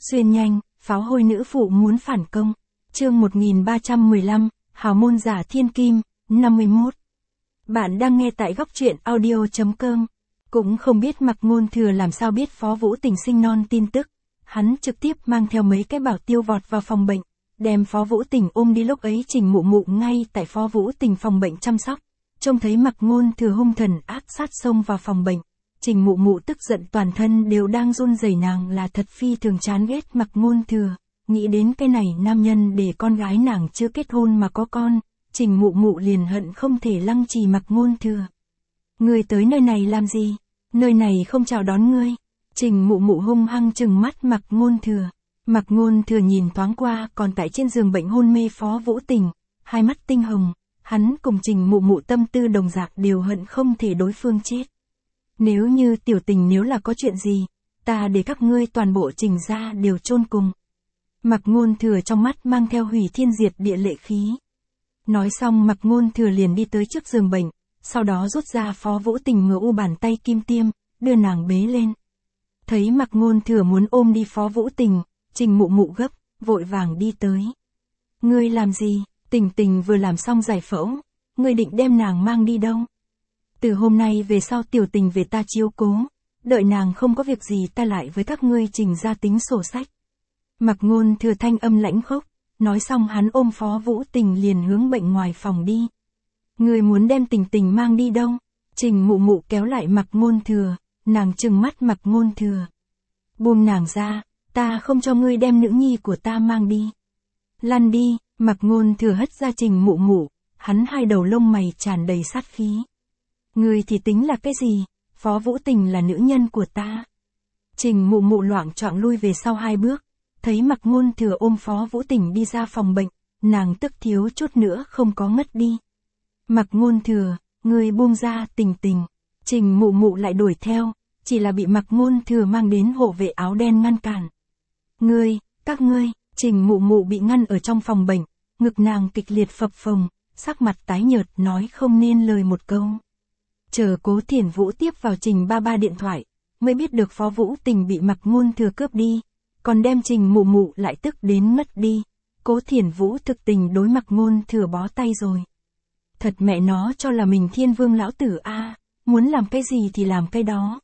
Xuyên nhanh, pháo hôi nữ phụ muốn phản công. Chương 1315, Hào môn giả thiên kim, 51. Bạn đang nghe tại góc truyện audio.com. Cũng không biết Mạc Ngôn Thừa làm sao biết Phó Vũ Tình sinh non tin tức. Hắn trực tiếp mang theo mấy cái bảo tiêu vọt vào phòng bệnh, đem Phó Vũ Tình ôm đi. Lúc ấy Trình Mụ Mụ ngay tại Phó Vũ Tình phòng bệnh chăm sóc. Trông thấy Mạc Ngôn Thừa hung thần ác sát xông vào phòng bệnh. Trình Mụ Mụ tức giận toàn thân đều đang run rẩy, nàng là thật phi thường chán ghét Mạc Ngôn Thừa. Nghĩ đến cái này nam nhân để con gái nàng chưa kết hôn mà có con, Trình Mụ Mụ liền hận không thể lăng trì Mạc Ngôn Thừa. Ngươi tới nơi này làm gì? Nơi này không chào đón ngươi. Trình Mụ Mụ hung hăng trừng mắt Mạc Ngôn Thừa. Mạc Ngôn Thừa nhìn thoáng qua còn tại trên giường bệnh hôn mê Phó Vũ Tình, hai mắt tinh hồng, hắn cùng Trình Mụ Mụ tâm tư đồng dạng, đều hận không thể đối phương chết. Nếu như Tiểu Tình nếu là có chuyện gì, ta để các ngươi toàn bộ Trình gia đều chôn cùng. Mạc Ngôn Thừa trong mắt mang theo hủy thiên diệt địa lệ khí. Nói xong Mạc Ngôn Thừa liền đi tới trước giường bệnh, sau đó rút ra Phó Vũ Tình ngửa u bàn tay kim tiêm, đưa nàng bế lên. Thấy Mạc Ngôn Thừa muốn ôm đi Phó Vũ Tình, Trình Mụ Mụ gấp, vội vàng đi tới. Ngươi làm gì? Tình Tình vừa làm xong giải phẫu, ngươi định đem nàng mang đi đâu? Từ hôm nay về sau Tiểu Tình về ta chiếu cố, đợi nàng không có việc gì ta lại với các ngươi Trình gia tính sổ sách. Mạc Ngôn Thừa thanh âm lãnh khốc, nói xong hắn ôm Phó Vũ Tình liền hướng bệnh ngoài phòng đi. Ngươi muốn đem Tình Tình mang đi đâu? Trình Mụ Mụ kéo lại Mạc Ngôn Thừa, nàng trừng mắt Mạc Ngôn Thừa. Buông nàng ra, ta không cho ngươi đem nữ nhi của ta mang đi. Lăn đi. Mạc Ngôn Thừa hất ra Trình Mụ Mụ, hắn hai đầu lông mày tràn đầy sát khí. Ngươi thì tính là cái gì? Phó Vũ Tình là nữ nhân của ta. Trình Mụ Mụ loạng choạng lui về sau hai bước, thấy Mạc Ngôn Thừa ôm Phó Vũ Tình đi ra phòng bệnh, nàng tức thiếu chút nữa không có ngất đi. Mạc Ngôn Thừa, ngươi buông ra Tình Tình. Trình Mụ Mụ lại đuổi theo, chỉ là bị Mạc Ngôn Thừa mang đến hộ vệ áo đen ngăn cản. Các ngươi, Trình Mụ Mụ bị ngăn ở trong phòng bệnh, ngực nàng kịch liệt phập phồng, sắc mặt tái nhợt nói không nên lời một câu. Chờ Cố Thiển Vũ tiếp vào Trình ba ba điện thoại, mới biết được Phó Vũ Tình bị Mạc Ngôn Thừa cướp đi, còn đem Trình Mụ Mụ lại tức đến ngất đi. Cố Thiển Vũ thực tình đối Mạc Ngôn Thừa bó tay rồi. Thật mẹ nó cho là mình thiên vương lão tử a, muốn làm cái gì thì làm cái đó.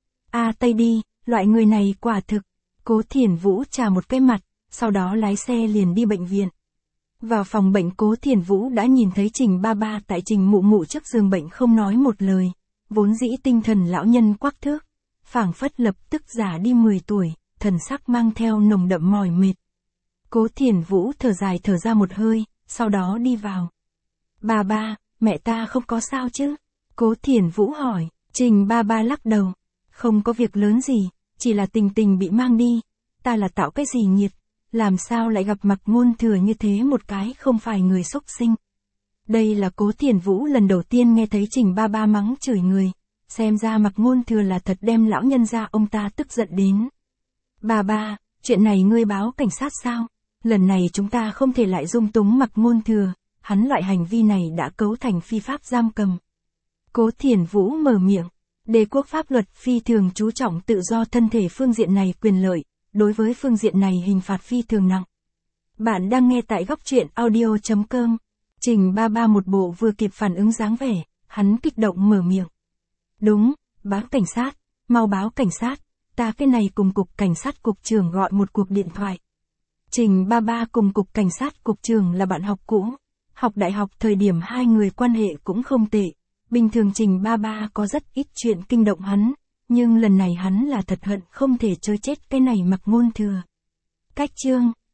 Tây đi, loại người này quả thực. Cố Thiển Vũ trà một cái mặt, sau đó lái xe liền đi bệnh viện. Vào phòng bệnh Cố Thiển Vũ đã nhìn thấy Trình ba ba tại Trình Mụ Mụ trước giường bệnh không nói một lời, vốn dĩ tinh thần lão nhân quắc thước, phảng phất lập tức già đi 10 tuổi, thần sắc mang theo nồng đậm mỏi mệt. Cố Thiển Vũ thở dài thở ra một hơi, sau đó đi vào. Ba ba, mẹ ta không có sao chứ? Cố Thiển Vũ hỏi. Trình ba ba lắc đầu. Không có việc lớn gì, chỉ là Tình Tình bị mang đi. Ta là tạo cái gì nghiệt, làm sao lại gặp Mạc Ngôn Thừa như thế một cái không phải người xúc sinh. Đây là Cố Thiển Vũ lần đầu tiên nghe thấy Trình ba ba mắng chửi người, xem ra Mạc Ngôn Thừa là thật đem lão nhân gia ông ta tức giận đến. Ba ba, chuyện này ngươi báo cảnh sát sao? Lần này chúng ta không thể lại dung túng Mạc Ngôn Thừa, hắn loại hành vi này đã cấu thành phi pháp giam cầm. Cố Thiển Vũ mở miệng. Đế quốc pháp luật phi thường chú trọng tự do thân thể, phương diện này quyền lợi, đối với phương diện này hình phạt phi thường nặng. Bạn đang nghe tại góc truyện audio.com. Trình ba ba một bộ vừa kịp phản ứng dáng vẻ, hắn kích động mở miệng. Đúng, báo cảnh sát, mau báo cảnh sát, ta cái này cùng cục cảnh sát cục trưởng gọi một cuộc điện thoại. Trình ba ba cùng cục cảnh sát cục trưởng là bạn học cũ, học đại học thời điểm hai người quan hệ cũng không tệ. Bình thường Trình ba ba có rất ít chuyện kinh động hắn, nhưng lần này hắn là thật hận không thể chơi chết cái này Mạc Ngôn Thừa. Cách chương